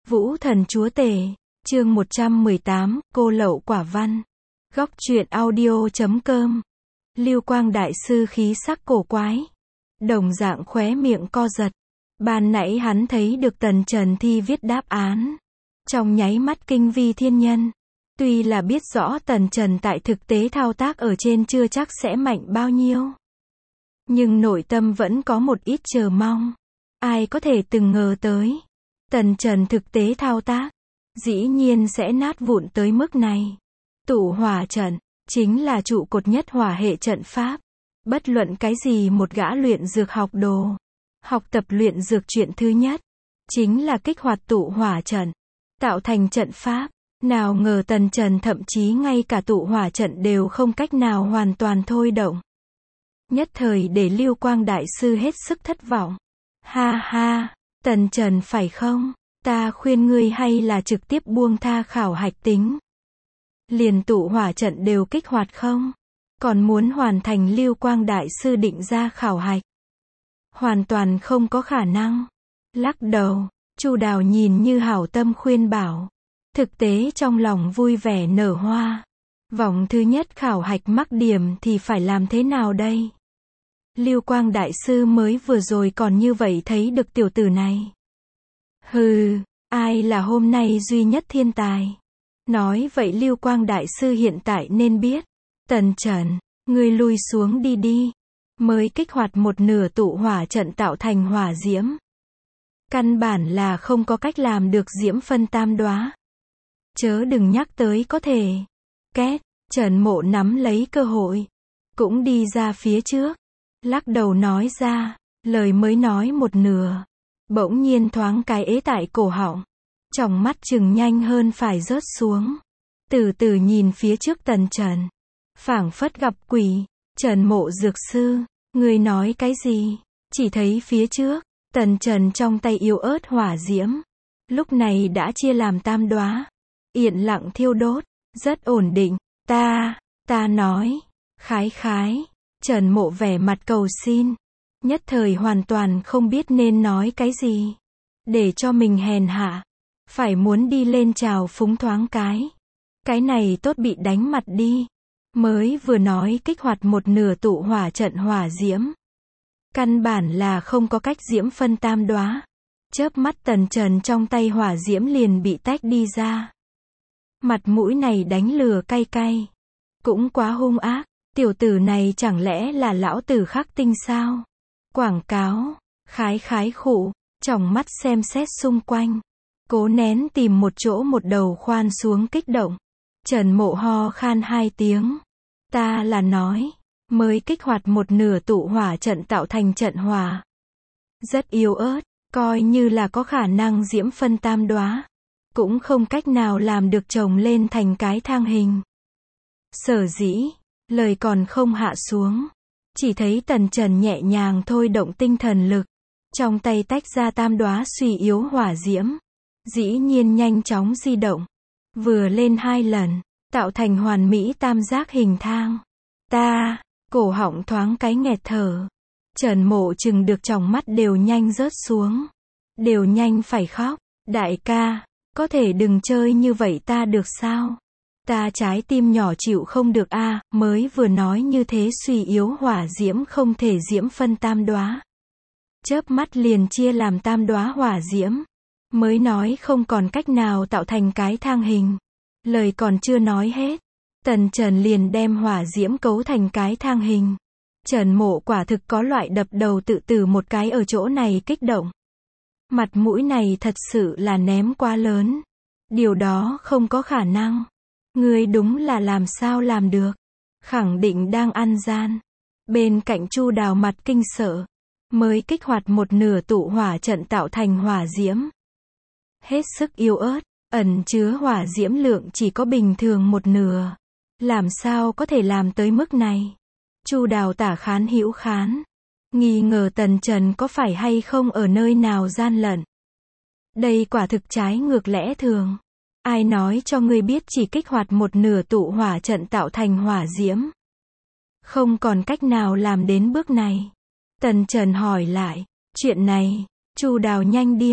Vũ Thần Chúa Tể, chương 118, Cô Lậu Quả Văn. Góc truyện audio.com. Lưu Quang Đại Sư khí sắc cổ quái. Đồng dạng khóe miệng co giật. Ban nãy hắn thấy được Tần Trần thi viết đáp án. Trong nháy mắt kinh vi thiên nhân. Tuy là biết rõ Tần Trần tại thực tế thao tác ở trên chưa chắc sẽ mạnh bao nhiêu. Nhưng nội tâm vẫn có một ít chờ mong. Ai có thể từng ngờ tới. Tần Trần thực tế thao tác, dĩ nhiên sẽ nát vụn tới mức này. Tụ hỏa trận, chính là trụ cột nhất hỏa hệ trận pháp. Bất luận cái gì một gã luyện dược học đồ, học tập luyện dược chuyện thứ nhất, chính là kích hoạt tụ hỏa trận, tạo thành trận pháp. Nào ngờ Tần Trần thậm chí ngay cả tụ hỏa trận đều không cách nào hoàn toàn thôi động. Nhất thời để Lưu Quang Đại Sư hết sức thất vọng. Ha ha, Tần Trần phải không? Ta khuyên ngươi hay là trực tiếp buông tha khảo hạch tính. Liền tụ hỏa trận đều kích hoạt không? Còn muốn hoàn thành Lưu Quang Đại Sư định ra khảo hạch? Hoàn toàn không có khả năng. Lắc đầu, Chu Đào nhìn như hảo tâm khuyên bảo. Thực tế trong lòng vui vẻ nở hoa. Vòng thứ nhất khảo hạch mắc điểm thì phải làm thế nào đây? Lưu Quang Đại Sư mới vừa rồi còn như vậy thấy được tiểu tử này. Hừ, ai là hôm nay duy nhất thiên tài? Nói vậy Lưu Quang Đại Sư hiện tại nên biết. Tần Trần, ngươi lui xuống đi đi. Mới kích hoạt một nửa tụ hỏa trận tạo thành hỏa diễm. Căn bản là không có cách làm được diễm phân tam đóa. Chớ đừng nhắc tới có thể. Két, Trần Mộ nắm lấy cơ hội. Cũng đi ra phía trước. Lắc đầu nói ra, lời mới nói một nửa. Bỗng nhiên thoáng cái ế tại cổ họng. Tròng mắt chừng nhanh hơn phải rớt xuống. Từ từ nhìn phía trước Tần Trần. Phảng phất gặp quỷ. Trần Mộ dược sư, ngươi nói cái gì? Chỉ thấy phía trước, Tần Trần trong tay yếu ớt hỏa diễm. Lúc này đã chia làm tam đóa. Yên lặng thiêu đốt, rất ổn định. Ta nói, khái. Trần Mộ vẻ mặt cầu xin. Nhất thời hoàn toàn không biết nên nói cái gì. Để cho mình hèn hạ. Phải muốn đi lên chào phúng thoáng cái. Cái này tốt bị đánh mặt đi. Mới vừa nói kích hoạt một nửa tụ hỏa trận hỏa diễm. Căn bản là không có cách diễm phân tam đóa. Chớp mắt Tần Trần trong tay hỏa diễm liền bị tách đi ra. Mặt mũi này đánh lừa cay cay. Cũng quá hung ác. Tiểu tử này chẳng lẽ là lão tử khắc tinh sao? Quảng cáo, khái khụ, tròng mắt xem xét xung quanh. Cố nén tìm một chỗ một đầu khoan xuống kích động. Trần Mộ ho khan hai tiếng. Ta là nói, mới kích hoạt một nửa tụ hỏa trận tạo thành trận hỏa. Rất yếu ớt, coi như là có khả năng diễm phân tam đóa. Cũng không cách nào làm được chồng lên thành cái thang hình. Sở dĩ, lời còn không hạ xuống. Chỉ thấy Tần Trần nhẹ nhàng thôi động tinh thần lực. Trong tay tách ra tam đóa suy yếu hỏa diễm. Dĩ nhiên nhanh chóng di động. Vừa lên hai lần, tạo thành hoàn mỹ tam giác hình thang. Cổ họng thoáng cái nghẹt thở. Trần Mộ chừng được tròng mắt đều nhanh rớt xuống. Đều nhanh phải khóc. Đại ca, có thể đừng chơi như vậy ta được sao? Ta trái tim nhỏ chịu không được a. Mới vừa nói như thế suy yếu hỏa diễm không thể diễm phân tam đóa. Chớp mắt liền chia làm tam đóa hỏa diễm. Mới nói không còn cách nào tạo thành cái thang hình. Lời còn chưa nói hết. Tần Trần liền đem hỏa diễm cấu thành cái thang hình. Trần Mộ quả thực có loại đập đầu tự tử một cái ở chỗ này kích động. Mặt mũi này thật sự là ném quá lớn. Điều đó không có khả năng. Ngươi đúng là làm sao làm được. Khẳng định đang ăn gian. Bên cạnh Chu Đào mặt kinh sợ. Mới kích hoạt một nửa tụ hỏa trận tạo thành hỏa diễm. Hết sức yếu ớt. Ẩn chứa hỏa diễm lượng chỉ có bình thường một nửa. Làm sao có thể làm tới mức này? Chu Đào tả khán hữu khán. Nghi ngờ Tần Trần có phải hay không ở nơi nào gian lận. Đây quả thực trái ngược lẽ thường. Ai nói cho ngươi biết chỉ kích hoạt một nửa tụ hỏa trận tạo thành hỏa diễm? Không còn cách nào làm đến bước này. Tần Trần hỏi lại. Chuyện này, Chu Đào nhanh điên.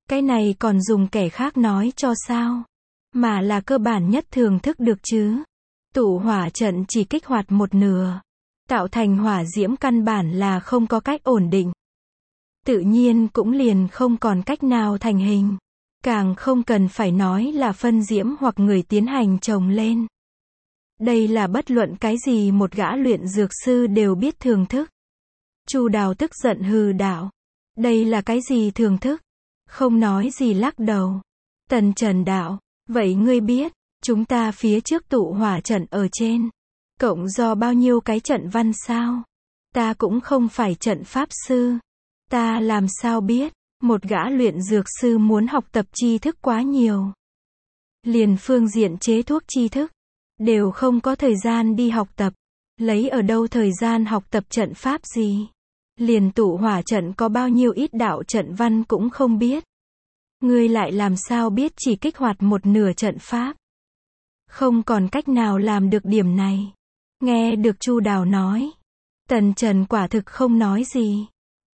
Cái này còn dùng kẻ khác nói cho sao? Mà là cơ bản nhất thưởng thức được chứ. Tụ hỏa trận chỉ kích hoạt một nửa. Tạo thành hỏa diễm căn bản là không có cách ổn định. Tự nhiên cũng liền không còn cách nào thành hình. Càng không cần phải nói là phân diễm hoặc người tiến hành trồng lên. Đây là bất luận cái gì một gã luyện dược sư đều biết thưởng thức. Chu Đào tức giận hừ đạo. Đây là cái gì thưởng thức? Không nói gì lắc đầu. Tần Trần đạo. Vậy ngươi biết, chúng ta phía trước tụ hỏa trận ở trên. Cộng do bao nhiêu cái trận văn sao? Ta cũng không phải trận pháp sư. Ta làm sao biết, một gã luyện dược sư muốn học tập tri thức quá nhiều. Liền phương diện chế thuốc tri thức. Đều không có thời gian đi học tập. Lấy ở đâu thời gian học tập trận pháp gì? Liền tụ hỏa trận có bao nhiêu ít đạo trận văn cũng không biết. Ngươi lại làm sao biết chỉ kích hoạt một nửa trận pháp? Không còn cách nào làm được điểm này. Nghe được Chu Đào nói. Tần Trần quả thực không nói gì.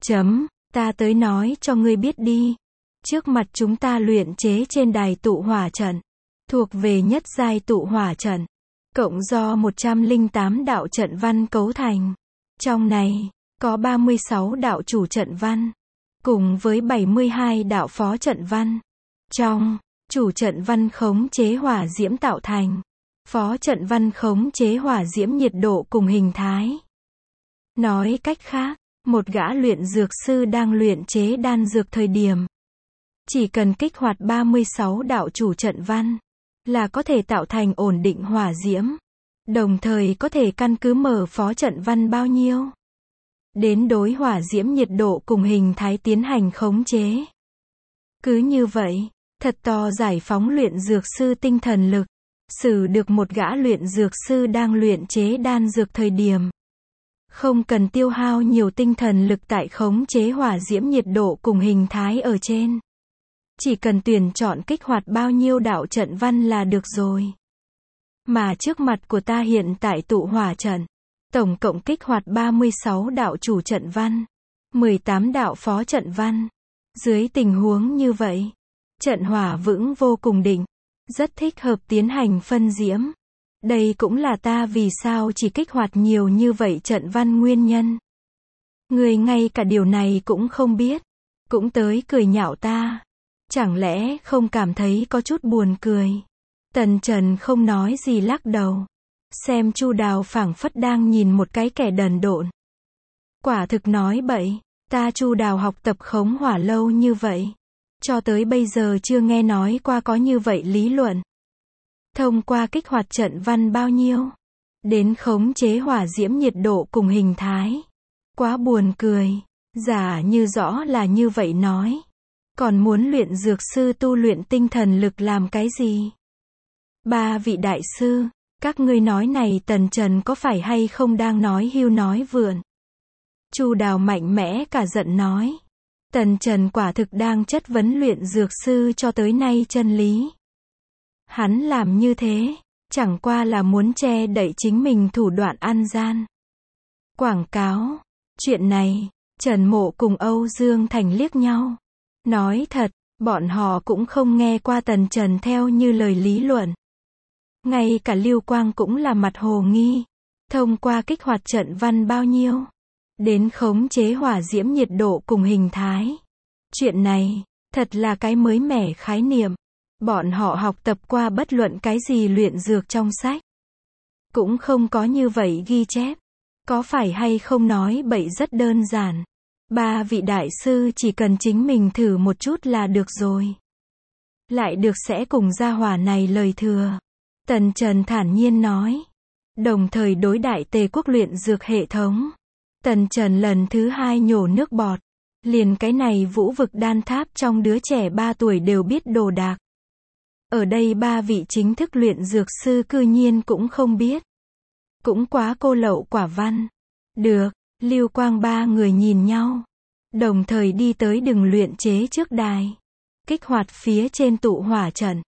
Ta tới nói cho ngươi biết đi. Trước mặt chúng ta luyện chế trên đài tụ hỏa trận. Thuộc về nhất giai tụ hỏa trận. Cộng do 108 đạo trận văn cấu thành. Trong này, có 36 đạo chủ trận văn. Cùng với 72 đạo phó trận văn. Trong, chủ trận văn khống chế hỏa diễm tạo thành. Phó trận văn khống chế hỏa diễm nhiệt độ cùng hình thái. Nói cách khác, một gã luyện dược sư đang luyện chế đan dược thời điểm. Chỉ cần kích hoạt 36 đạo chủ trận văn, là có thể tạo thành ổn định hỏa diễm. Đồng thời có thể căn cứ mở phó trận văn bao nhiêu. Đến đối hỏa diễm nhiệt độ cùng hình thái tiến hành khống chế. Cứ như vậy, thật to giải phóng luyện dược sư tinh thần lực. Xử được một gã luyện dược sư đang luyện chế đan dược thời điểm. Không cần tiêu hao nhiều tinh thần lực tại khống chế hỏa diễm nhiệt độ cùng hình thái ở trên. Chỉ cần tuyển chọn kích hoạt bao nhiêu đạo trận văn là được rồi. Mà trước mặt của ta hiện tại tụ hỏa trận. Tổng cộng kích hoạt 36 đạo chủ trận văn. 18 đạo phó trận văn. Dưới tình huống như vậy. Trận hỏa vững vô cùng định. Rất thích hợp tiến hành phân diễm. Đây cũng là ta vì sao chỉ kích hoạt nhiều như vậy trận văn nguyên nhân. Người ngay cả điều này cũng không biết. Cũng tới cười nhạo ta. Chẳng lẽ không cảm thấy có chút buồn cười. Tần Trần không nói gì lắc đầu. Xem Chu Đào phảng phất đang nhìn một cái kẻ đần độn. Quả thực nói bậy. Ta Chu Đào học tập khống hỏa lâu như vậy. Cho tới bây giờ chưa nghe nói qua có như vậy lý luận. Thông qua kích hoạt trận văn bao nhiêu. Đến khống chế hỏa diễm nhiệt độ cùng hình thái. Quá buồn cười. Giả như rõ là như vậy nói. Còn muốn luyện dược sư tu luyện tinh thần lực làm cái gì? Ba vị đại sư, các ngươi nói này Tần Trần có phải hay không đang nói hưu nói vượn? Chu Đào mạnh mẽ cả giận nói. Tần Trần quả thực đang chất vấn luyện dược sư cho tới nay chân lý. Hắn làm như thế, chẳng qua là muốn che đậy chính mình thủ đoạn ăn gian. Quảng cáo. Chuyện này, Trần Mộ cùng Âu Dương Thành liếc nhau. Nói thật, bọn họ cũng không nghe qua Tần Trần theo như lời lý luận. Ngay cả Lưu Quang cũng là mặt hồ nghi. Thông qua kích hoạt trận văn bao nhiêu. Đến khống chế hỏa diễm nhiệt độ cùng hình thái. Chuyện này, thật là cái mới mẻ khái niệm. Bọn họ học tập qua bất luận cái gì luyện dược trong sách. Cũng không có như vậy ghi chép. Có phải hay không nói bậy rất đơn giản. Ba vị đại sư chỉ cần chính mình thử một chút là được rồi. Lại được sẽ cùng gia hỏa này lời thừa. Tần Trần thản nhiên nói. Đồng thời đối đại Tề quốc luyện dược hệ thống. Tần Trần lần thứ 2 nhổ nước bọt. Liền cái này vũ vực đan tháp trong đứa trẻ 3 tuổi đều biết đồ đạc. Ở đây ba vị chính thức luyện dược sư cư nhiên cũng không biết. Cũng quá cô lậu quả văn. Được, Lưu Quang ba người nhìn nhau. Đồng thời đi tới đường luyện chế trước đài. Kích hoạt phía trên tụ hỏa trận.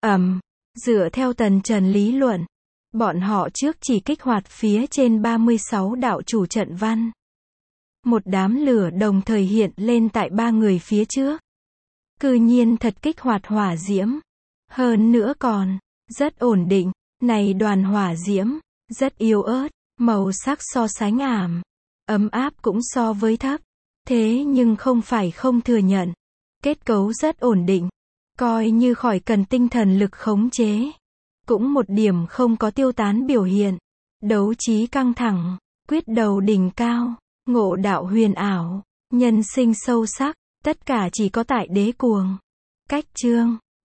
Dựa theo Tần Trần lý luận. Bọn họ trước chỉ kích hoạt phía trên 36 đạo chủ trận văn. Một đám lửa đồng thời hiện lên tại ba người phía trước. Cư nhiên thật kích hoạt hỏa diễm. Hơn nữa còn, rất ổn định. Này đoàn hỏa diễm, rất yếu ớt, màu sắc so sánh ảm. Ấm áp cũng so với thấp. Thế nhưng không phải không thừa nhận. Kết cấu rất ổn định. Coi như khỏi cần tinh thần lực khống chế. Cũng một điểm không có tiêu tán biểu hiện. Đấu trí căng thẳng, quyết đầu đỉnh cao, ngộ đạo huyền ảo, nhân sinh sâu sắc, tất cả chỉ có tại đế cuồng. Cách chương